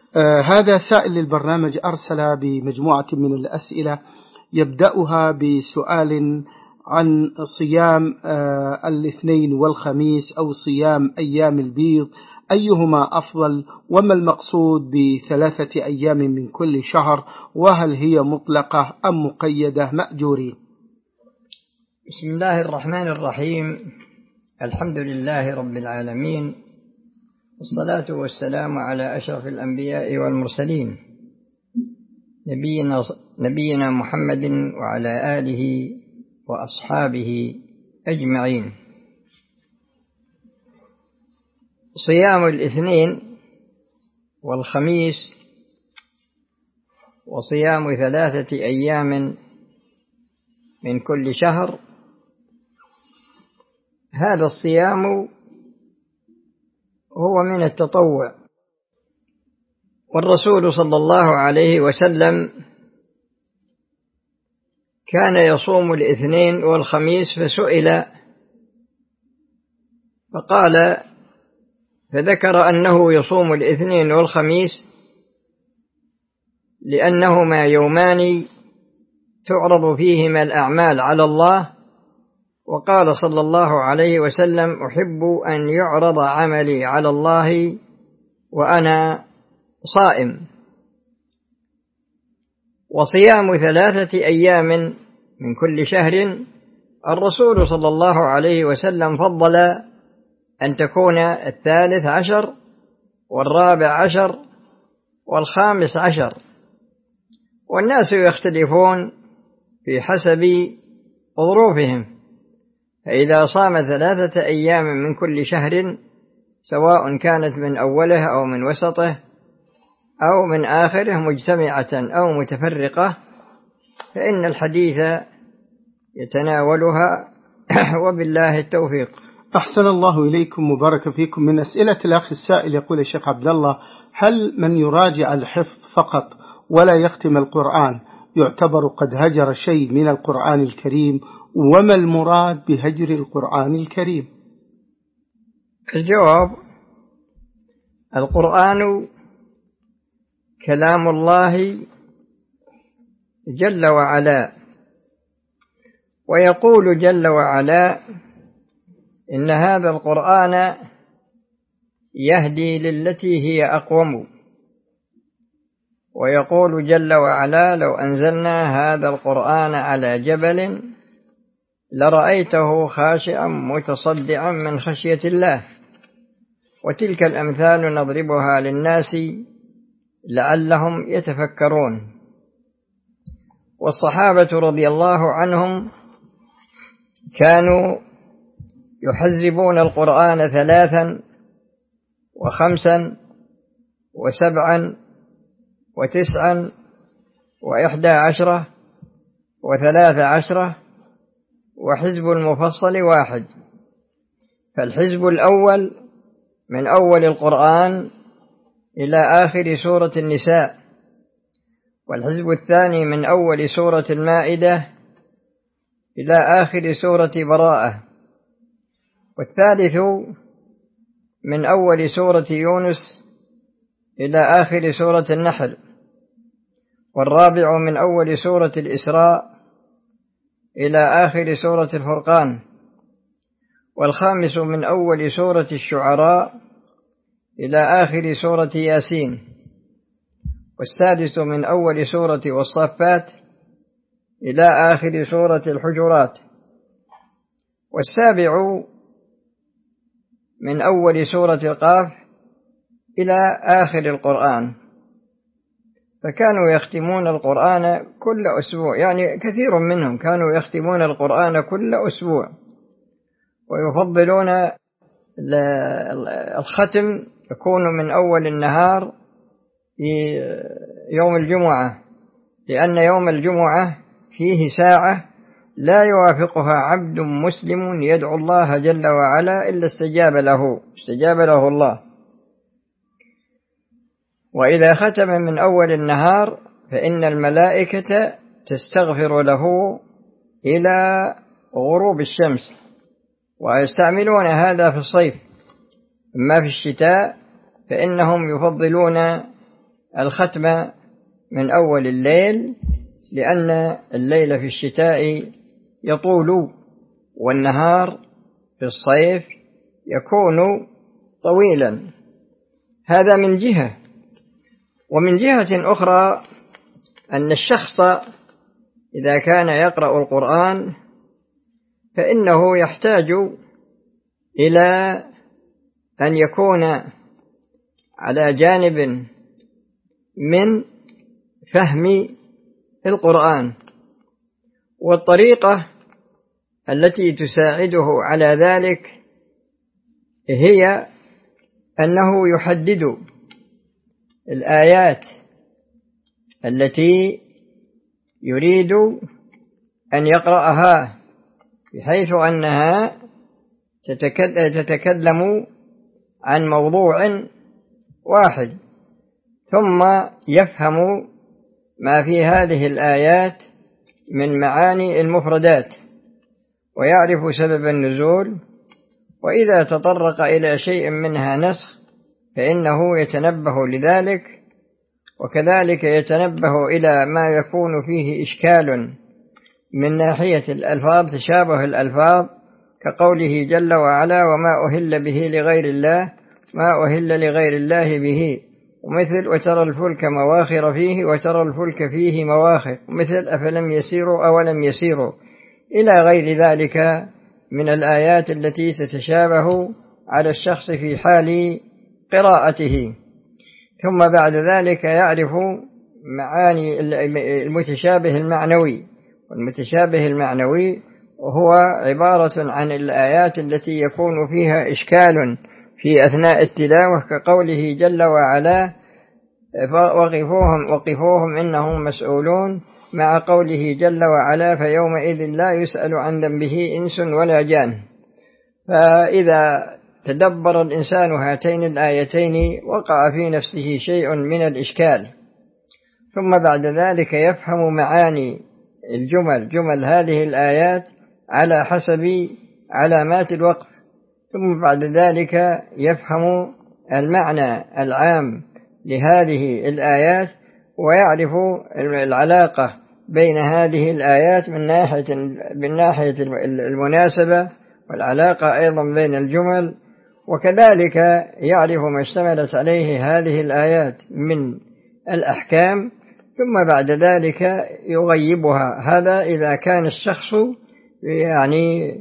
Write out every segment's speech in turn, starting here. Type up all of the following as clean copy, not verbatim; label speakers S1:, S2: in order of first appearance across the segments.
S1: هذا سائل للبرنامج أرسل بمجموعة من الأسئلة، يبدأها بسؤال عن صيام الاثنين والخميس أو صيام أيام البيض، أيهما أفضل؟ وما المقصود ب3 أيام من كل شهر؟ وهل هي مطلقة أم مقيدة؟ مأجورين.
S2: بسم الله الرحمن الرحيم. الحمد لله رب العالمين، والصلاة والسلام على أشرف الأنبياء والمرسلين، نبينا محمد وعلى آله وأصحابه أجمعين. صيام الاثنين والخميس وصيام 3 أيام من كل شهر، هذا الصيام هو من التطوع، والرسول صلى الله عليه وسلم كان يصوم الاثنين والخميس، فسئل فذكر أنه يصوم الاثنين والخميس لأنهما يومان تعرض فيهما الأعمال على الله، وقال صلى الله عليه وسلم: أحب أن يعرض عملي على الله وأنا صائم. وصيام 3 أيام من كل شهر، الرسول صلى الله عليه وسلم فضل أن تكون 13 و14 و15، والناس يختلفون في حسب ظروفهم، فإذا صام 3 أيام من كل شهر، سواء كانت من أوله أو من وسطه أو من آخره مجتمعة أو متفرقة، فإن الحديث يتناولها وبالله التوفيق.
S1: أحسن الله إليكم وبارك فيكم. من أسئلة الأخ السائل يقول: الشيخ عبد الله، هل من يراجع الحفظ فقط ولا يختم القرآن يعتبر قد هجر شيء من القرآن الكريم؟ وما المراد بهجر القرآن الكريم؟
S2: الجواب: القرآن كلام الله جل وعلا، ويقول جل وعلا: إن هذا القرآن يهدي للتي هي أقوم. ويقول جل وعلا: لو أنزلنا هذا القرآن على جبل لرأيته خاشعا متصدعا من خشية الله. وتلك الأمثال نضربها للناس لعلهم يتفكرون. والصحابة رضي الله عنهم كانوا يحزبون القرآن 3 و5 و7 و9 و11 و13، وحزب المفصل 1. فالحزب الأول من أول القرآن إلى آخر سورة النساء، والحزب الثاني من أول سورة المائدة إلى آخر سورة براءة، والثالث من أول سورة يونس إلى آخر سورة النحل، والرابع من أول سورة الإسراء إلى آخر سورة الفرقان، والخامس من أول سورة الشعراء إلى آخر سورة ياسين، والسادس من أول سورة والصافات إلى آخر سورة الحجرات، والسابع من أول سورة القاف إلى آخر القرآن. فكانوا يختمون القرآن كل أسبوع، يعني كثير منهم كانوا يختمون القرآن كل أسبوع، ويفضلون الختم يكون من أول النهار في يوم الجمعة، لأن يوم الجمعة فيه ساعة لا يوافقها عبد مسلم يدعو الله جل وعلا إلا استجاب له الله. وإذا ختم من أول النهار فإن الملائكة تستغفر له إلى غروب الشمس، ويستعملون هذا في الصيف. أما في الشتاء فإنهم يفضلون الختم من أول الليل، لأن الليل في الشتاء يطول والنهار في الصيف يكون طويلا. هذا من جهة. ومن جهة أخرى أن الشخص إذا كان يقرأ القرآن فإنه يحتاج إلى أن يكون على جانب من فهم القرآن، والطريقة التي تساعده على ذلك هي أنه يحدد الآيات التي يريد أن يقرأها، بحيث أنها تتكلم عن موضوع واحد، ثم يفهم ما في هذه الآيات من معاني المفردات، ويعرف سبب النزول، وإذا تطرق إلى شيء منها نسخ فإنه يتنبه لذلك، وكذلك يتنبه إلى ما يكون فيه إشكال من ناحية الألفاظ، تشابه الألفاظ، كقوله جل وعلا: وما أهل به لغير الله، ما أهل لغير الله به، ومثل: وترى الفلك مواخر فيه، وترى الفلك فيه مواخر، ومثل: أفلم يسيروا أولم يسيروا، إلى غير ذلك من الآيات التي تتشابه على الشخص في حال قراءته. ثم بعد ذلك يعرف معاني المتشابه المعنوي، والمتشابه المعنوي وهو عبارة عن الآيات التي يكون فيها إشكال في أثناء التلاوة، كقوله جل وعلا: وقفوهم إنهم مسؤولون، مع قوله جل وعلا: فيومئذ لا يسأل عن ذنبه إنس ولا جان. فإذا تدبر الإنسان هاتين الآيتين وقع في نفسه شيء من الإشكال، ثم بعد ذلك يفهم معاني جمل هذه الآيات على حسب علامات الوقف، ثم بعد ذلك يفهم المعنى العام لهذه الآيات، ويعرف العلاقة بين هذه الآيات من ناحية المناسبة، والعلاقة أيضا بين الجمل، وكذلك يعرف ما اشتملت عليه هذه الآيات من الأحكام، ثم بعد ذلك يغيبها. هذا إذا كان الشخص يعني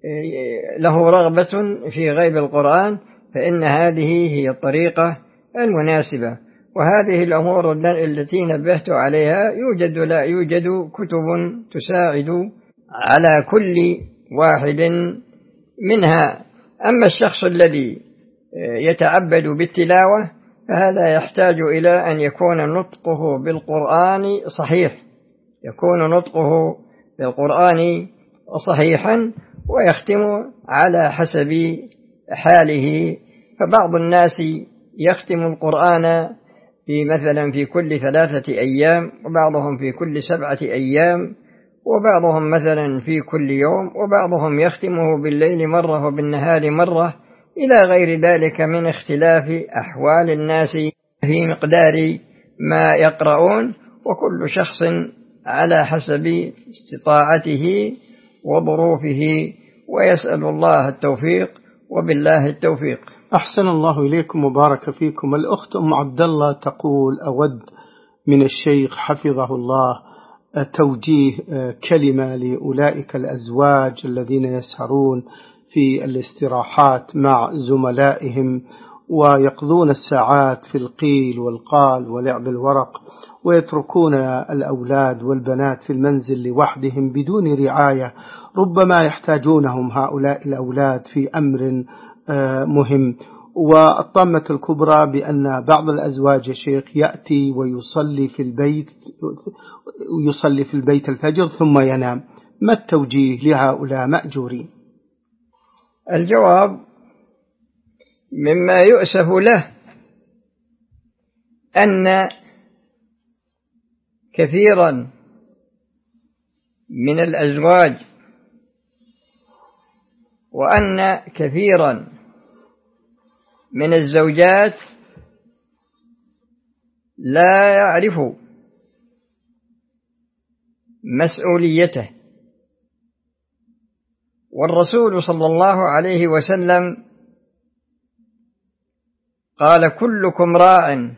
S2: له رغبة في غيب القرآن، فإن هذه هي الطريقة المناسبة. وهذه الأمور التي نبهت عليها لا يوجد كتب تساعد على كل واحد منها. أما الشخص الذي يتعبد بالتلاوة فهذا يحتاج إلى أن يكون نطقه بالقرآن صحيح، يكون نطقه بالقرآن صحيحا، ويختم على حسب حاله. فبعض الناس يختم القرآن مثلا في كل 3 أيام، وبعضهم في كل 7 أيام، وبعضهم مثلا في كل يوم، وبعضهم يختمه بالليل مرة وبالنهار مرة، إلى غير ذلك من اختلاف أحوال الناس في مقدار ما يقرؤون، وكل شخص على حسب استطاعته وظروفه، ويسأل الله التوفيق، وبالله التوفيق.
S1: أحسن الله إليكم وبارك فيكم. الأخت أم عبد الله تقول: أود من الشيخ حفظه الله توجيه كلمة لأولئك الأزواج الذين يسهرون في الاستراحات مع زملائهم ويقضون الساعات في القيل والقال ولعب الورق، ويتركون الأولاد والبنات في المنزل لوحدهم بدون رعاية، ربما يحتاجونهم هؤلاء الأولاد في أمر مهم. والطامة الكبرى بأن بعض الأزواج يا شيخ يأتي ويصلي في البيت الفجر ثم ينام، ما التوجيه لهؤلاء مأجورين؟
S2: الجواب: مما يؤسف له أن كثيرا من الأزواج وأن كثيرا من الزوجات لا يعرف مسؤوليته. والرسول صلى الله عليه وسلم قال: كلكم راع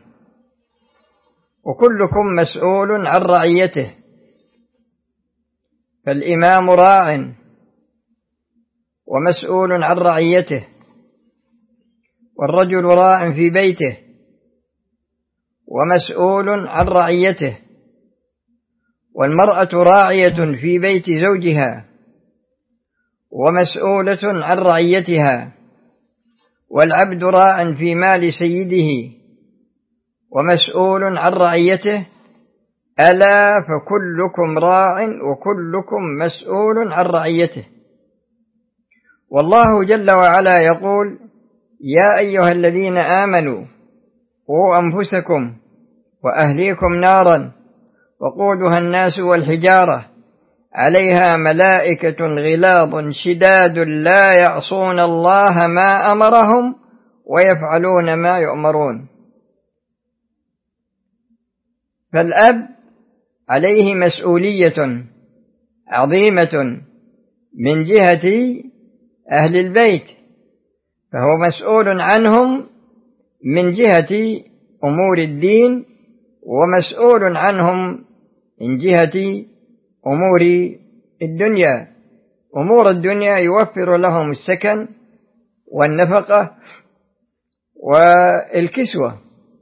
S2: وكلكم مسؤول عن رعيته. فالإمام راع ومسؤول عن رعيته، والرجل راع في بيته ومسؤول عن رعيته، والمرأة راعية في بيت زوجها ومسؤولة عن رعيتها، والعبد راع في مال سيده ومسؤول عن رعيته. ألا فكلكم راع وكلكم مسؤول عن رعيته. والله جل وعلا يقول: يا أيها الذين آمنوا قوا أنفسكم وأهليكم نارا وقودها الناس والحجارة عليها ملائكة غلاظ شداد لا يعصون الله ما أمرهم ويفعلون ما يؤمرون. فالأب عليه مسؤولية عظيمة من جهة أهل البيت، فهو مسؤول عنهم من جهة أمور الدين، ومسؤول عنهم من جهة أمور الدنيا. أمور الدنيا يوفر لهم السكن والنفقة والكسوة،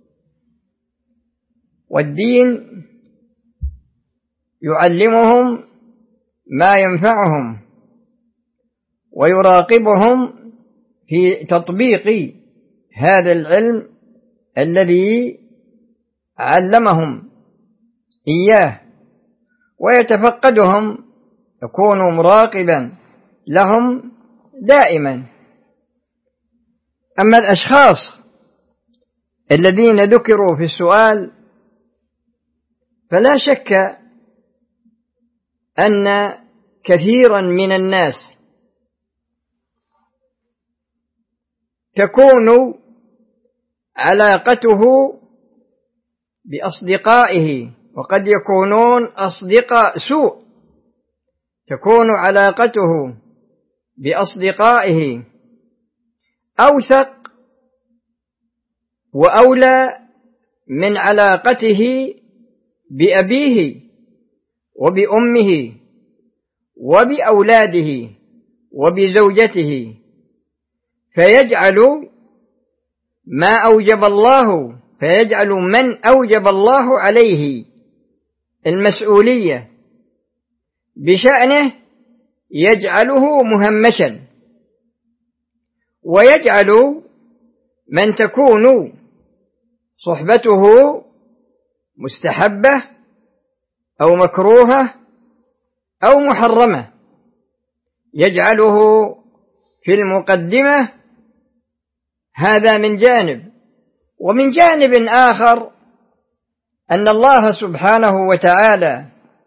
S2: والدين يعلمهم ما ينفعهم ويراقبهم في تطبيق هذا العلم الذي علمهم إياه، ويتفقدهم، يكون مراقبا لهم دائما. أما الأشخاص الذين ذكروا في السؤال فلا شك أن كثيرا من الناس تكون علاقته بأصدقائه، وقد يكونون أصدقاء سوء، تكون علاقته بأصدقائه أوثق وأولى من علاقته بأبيه وبأمه وبأولاده وبزوجته، فيجعل من أوجب الله عليه المسؤولية بشأنه يجعله مهمشا، ويجعل من تكون صحبته مستحبة أو مكروهة أو محرمة يجعله في المقدمة. هذا من جانب. ومن جانب آخر أن الله سبحانه وتعالى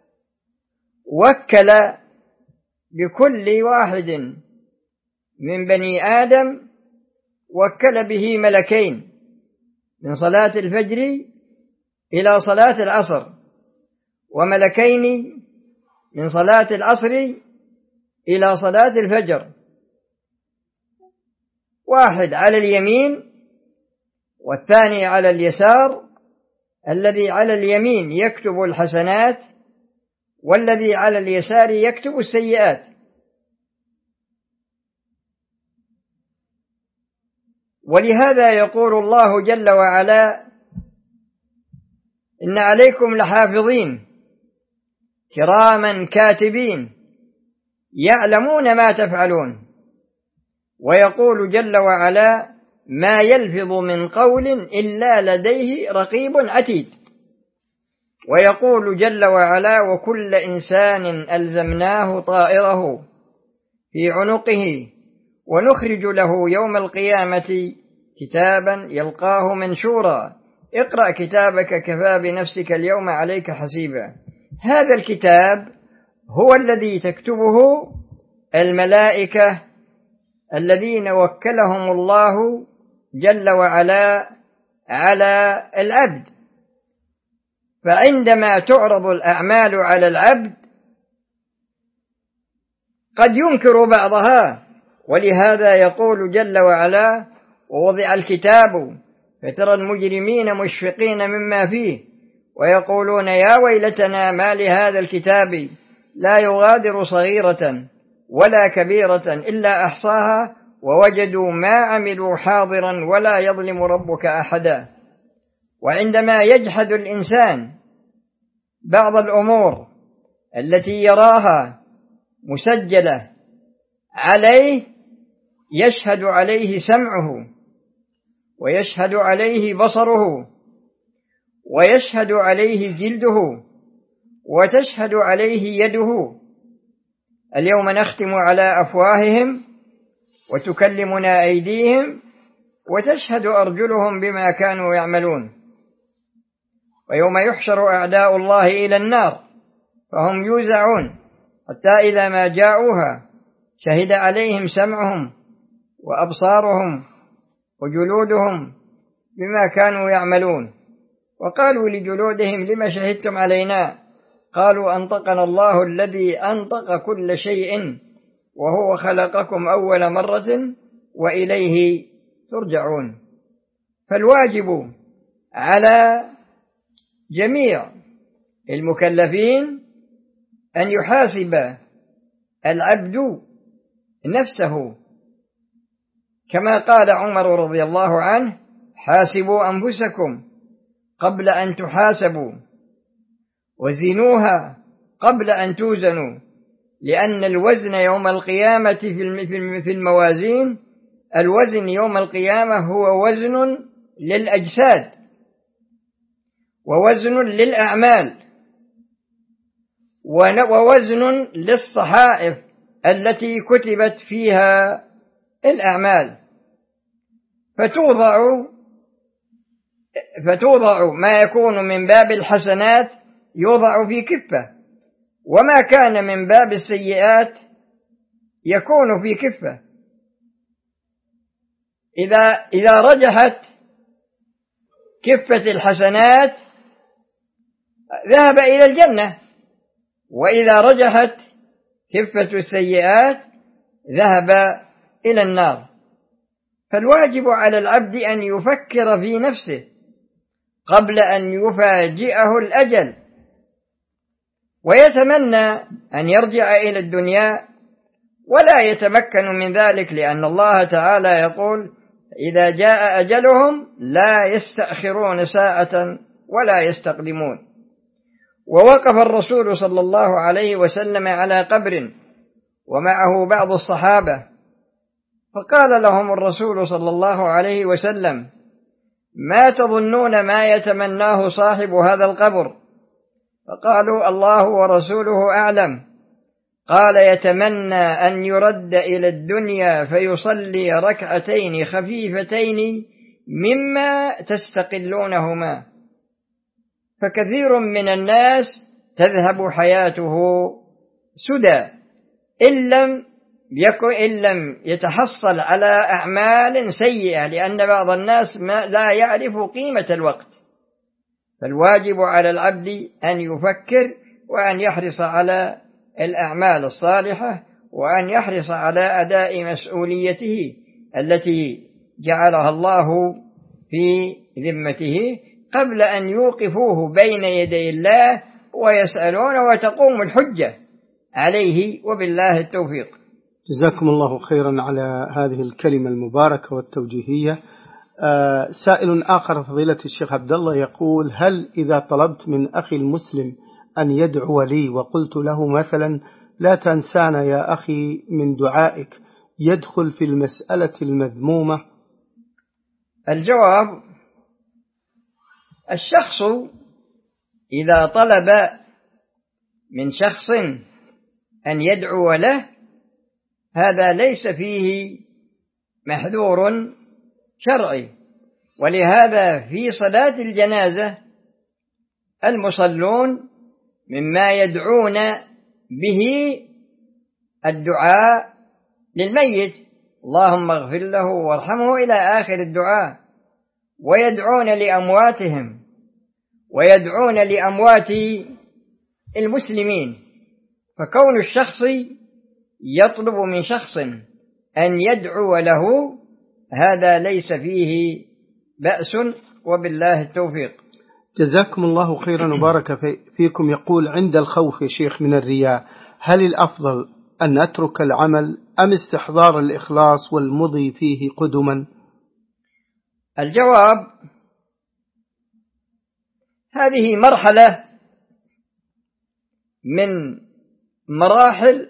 S2: وكل بكل واحد من بني آدم، وكل به ملكين من صلاة الفجر إلى صلاة العصر، وملكين من صلاة العصر إلى صلاة الفجر، واحد على اليمين والثاني على اليسار. الذي على اليمين يكتب الحسنات، والذي على اليسار يكتب السيئات. ولهذا يقول الله جل وعلا: إن عليكم لحافظين كراما كاتبين يعلمون ما تفعلون. ويقول جل وعلا: ما يلفظ من قول إلا لديه رقيب عتيد. ويقول جل وعلا: وكل إنسان ألزمناه طائره في عنقه ونخرج له يوم القيامة كتابا يلقاه منشورا اقرأ كتابك كفى بنفسك اليوم عليك حسيبا. هذا الكتاب هو الذي تكتبه الملائكة الذين وكلهم الله جل وعلا على العبد. فعندما تعرض الأعمال على العبد قد ينكر بعضها، ولهذا يقول جل وعلا: ووضع الكتاب فترى المجرمين مشفقين مما فيه ويقولون يا ويلتنا ما لهذا الكتاب لا يغادر صغيرة ولا كبيرة إلا أحصاها ووجدوا ما عملوا حاضرا ولا يظلم ربك أحدا. وعندما يجحد الإنسان بعض الأمور التي يراها مسجلة عليه يشهد عليه سمعه ويشهد عليه بصره ويشهد عليه جلده وتشهد عليه يده. اليوم نختم على أفواههم وتكلمنا أيديهم وتشهد أرجلهم بما كانوا يعملون. ويوم يحشر أعداء الله إلى النار فهم يوزعون حتى إذا ما جاءوها شهد عليهم سمعهم وأبصارهم وجلودهم بما كانوا يعملون. وقالوا لجلودهم لما شهدتم علينا؟ قالوا أنطقنا الله الذي أنطق كل شيء وهو خلقكم أول مرة وإليه ترجعون. فالواجب على جميع المكلفين أن يحاسب العبد نفسه كما قال عمر رضي الله عنه: حاسبوا أنفسكم قبل أن تحاسبوا وزنوها قبل أن توزنوا، لأن الوزن يوم القيامة في الموازين، الوزن يوم القيامة هو وزن للأجساد ووزن للأعمال ووزن للصحائف التي كتبت فيها الأعمال، فتوضع ما يكون من باب الحسنات يوضع في كفة، وما كان من باب السيئات يكون في كفة. إذا رجحت كفة الحسنات ذهب إلى الجنة، وإذا رجحت كفة السيئات ذهب إلى النار. فالواجب على العبد أن يفكر في نفسه قبل أن يفاجئه الأجل، ويتمنى أن يرجع إلى الدنيا ولا يتمكن من ذلك، لأن الله تعالى يقول: إذا جاء أجلهم لا يستأخرون ساعة ولا يستقدمون. ووقف الرسول صلى الله عليه وسلم على قبر ومعه بعض الصحابة، فقال لهم الرسول صلى الله عليه وسلم: ما تظنون ما يتمناه صاحب هذا القبر؟ فقالوا: الله ورسوله أعلم. قال: يتمنى أن يرد إلى الدنيا فيصلي ركعتين خفيفتين مما تستقلونهما. فكثير من الناس تذهب حياته سدى إن لم يتحصل على أعمال سيئة، لأن بعض الناس لا يعرف قيمة الوقت. فالواجب على العبد أن يفكر وأن يحرص على الأعمال الصالحة وأن يحرص على أداء مسؤوليته التي جعلها الله في ذمته قبل أن يوقفوه بين يدي الله ويسألون وتقوم الحجة عليه، وبالله التوفيق.
S1: جزاكم الله خيرا على هذه الكلمة المباركة والتوجيهية. سائل آخر فضيلة الشيخ عبد الله يقول: هل إذا طلبت من أخي المسلم أن يدعو لي وقلت له مثلا لا تنسانا يا أخي من دعائك يدخل في المسألة المذمومة؟
S2: الجواب: الشخص إذا طلب من شخص أن يدعو له هذا ليس فيه محذور شرعي، ولهذا في صلاة الجنازة المصلون مما يدعون به الدعاء للميت: اللهم اغفر له وارحمه إلى آخر الدعاء، ويدعون لأمواتهم ويدعون لأموات المسلمين، فكون الشخص يطلب من شخص أن يدعو له هذا ليس فيه بأس، وبالله التوفيق.
S1: جزاكم الله خيرا وبارك فيكم. يقول: عند الخوف يا شيخ من الرياء، هل الأفضل أن نترك العمل أم استحضار الإخلاص والمضي فيه قدما؟
S2: الجواب: هذه مرحلة من مراحل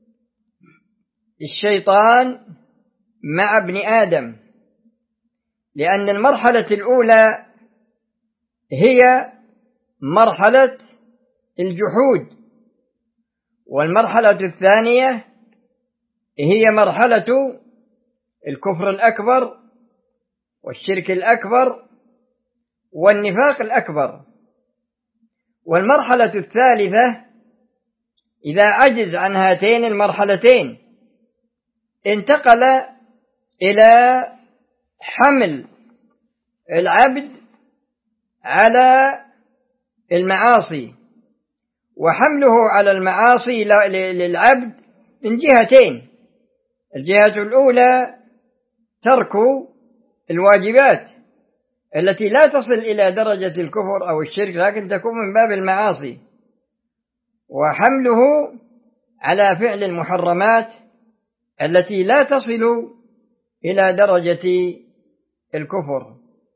S2: الشيطان مع ابن آدم، لأن المرحلة الأولى هي مرحلة الجحود، والمرحلة الثانية هي مرحلة الكفر الأكبر والشرك الأكبر والنفاق الأكبر. والمرحلة الثالثة إذا عجز عن هاتين المرحلتين انتقل إلى حمل العبد على المعاصي، وحمله على المعاصي للعبد من جهتين: الجهة الأولى ترك الواجبات التي لا تصل إلى درجة الكفر أو الشرك لكن تكون من باب المعاصي، وحمله على فعل المحرمات التي لا تصل إلى درجة الكفر.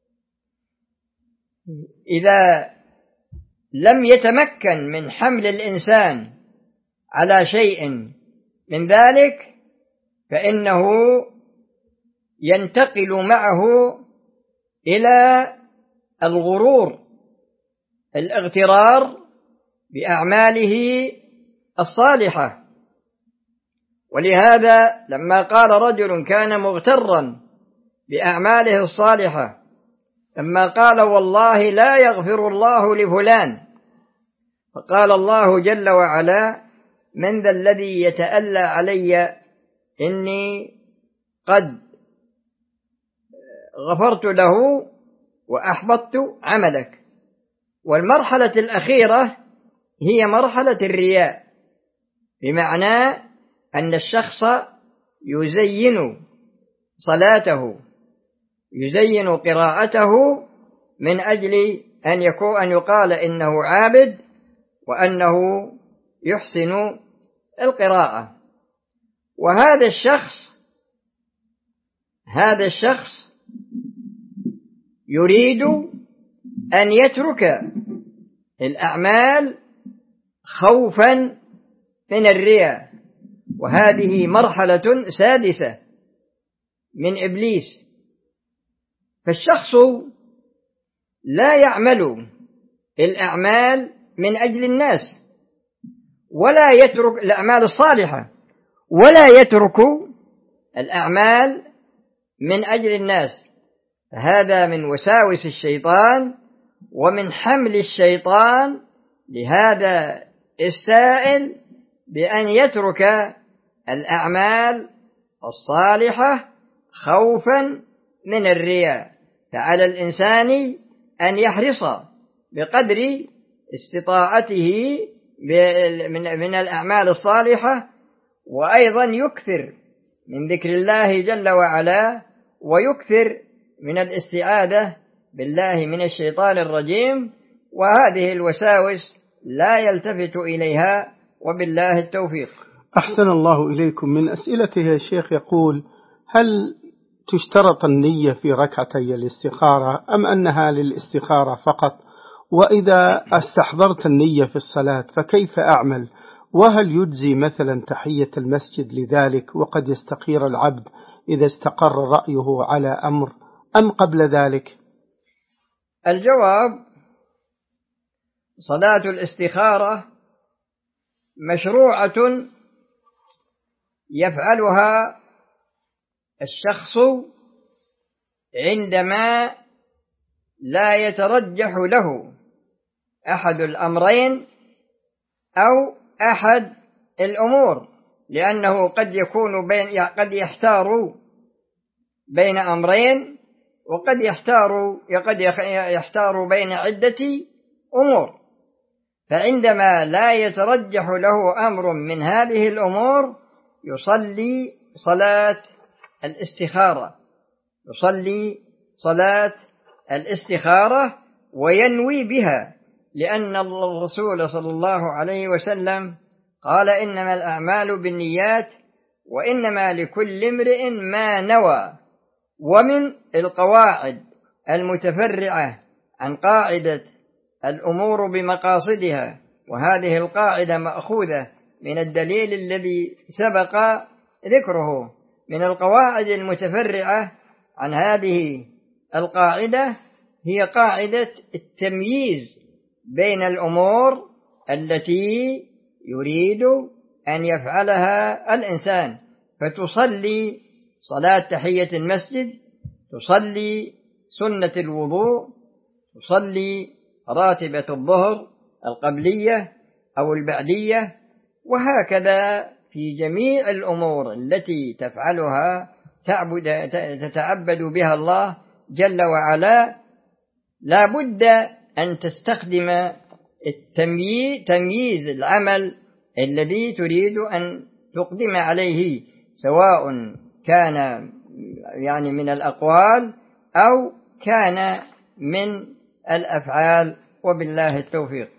S2: إذا لم يتمكن من حمل الإنسان على شيء من ذلك فإنه ينتقل معه إلى الغرور، الاغترار بأعماله الصالحة. ولهذا لما قال رجل كان مغترا بأعماله الصالحة، لما قال: والله لا يغفر الله لفلان، فقال الله جل وعلا: من ذا الذي يتألى علي إني قد غفرت له وأحبطت عملك. والمرحلة الأخيرة هي مرحلة الرياء، بمعنى أن الشخص يزين صلاته، يزين قراءته من أجل أن يقال إنه عابد وأنه يحسن القراءة. وهذا الشخص يريد أن يترك الأعمال خوفا من الرياء، وهذه مرحلة سادسة من إبليس. فالشخص لا يعمل الأعمال من أجل الناس، ولا يترك الأعمال الصالحة، ولا يترك الأعمال من أجل الناس. هذا من وساوس الشيطان ومن حمل الشيطان لهذا السائل بأن يترك الأعمال الصالحة خوفا من الرياء. فعلى الإنسان أن يحرص بقدر استطاعته من الأعمال الصالحة، وأيضا يكثر من ذكر الله جل وعلا، ويكثر من الاستعاذة بالله من الشيطان الرجيم. وهذه الوساوس لا يلتفت إليها، وبالله التوفيق.
S1: أحسن الله إليكم. من أسئلته يا شيخ يقول: هل تشترط النية في ركعتي الاستخارة أم أنها للاستخارة فقط؟ وإذا استحضرت النية في الصلاة فكيف أعمل؟ وهل يجزي مثلا تحية المسجد لذلك وقد يستقير العبد إذا استقر رأيه على أمر أم قبل ذلك؟
S2: الجواب: صلاة الاستخارة مشروعة يفعلها الشخص عندما لا يترجح له أحد الأمرين أو أحد الأمور، لأنه قد يحتار بين أمرين، وقد يحتار بين عدة أمور، فعندما لا يترجح له أمر من هذه الأمور يصلي صلاة الاستخارة، يصلي صلاة الاستخارة وينوي بها، لأن الرسول صلى الله عليه وسلم قال إنما الأعمال بالنيات وإنما لكل امرئ ما نوى. ومن القواعد المتفرعة عن قاعدة الأمور بمقاصدها، وهذه القاعدة مأخوذة من الدليل الذي سبق ذكره، من القواعد المتفرعة عن هذه القاعدة هي قاعدة التمييز بين الأمور التي يريد أن يفعلها الإنسان، فتصلي صلاة تحية المسجد، تصلي سنة الوضوء، تصلي راتبة الظهر القبلية أو البعدية، وهكذا في جميع الأمور التي تفعلها تتعبد بها الله جل وعلا. لا بد أن تستخدم تمييز العمل الذي تريد أن تقدم عليه، سواء كان يعني من الأقوال أو كان من الأفعال، وبالله التوفيق.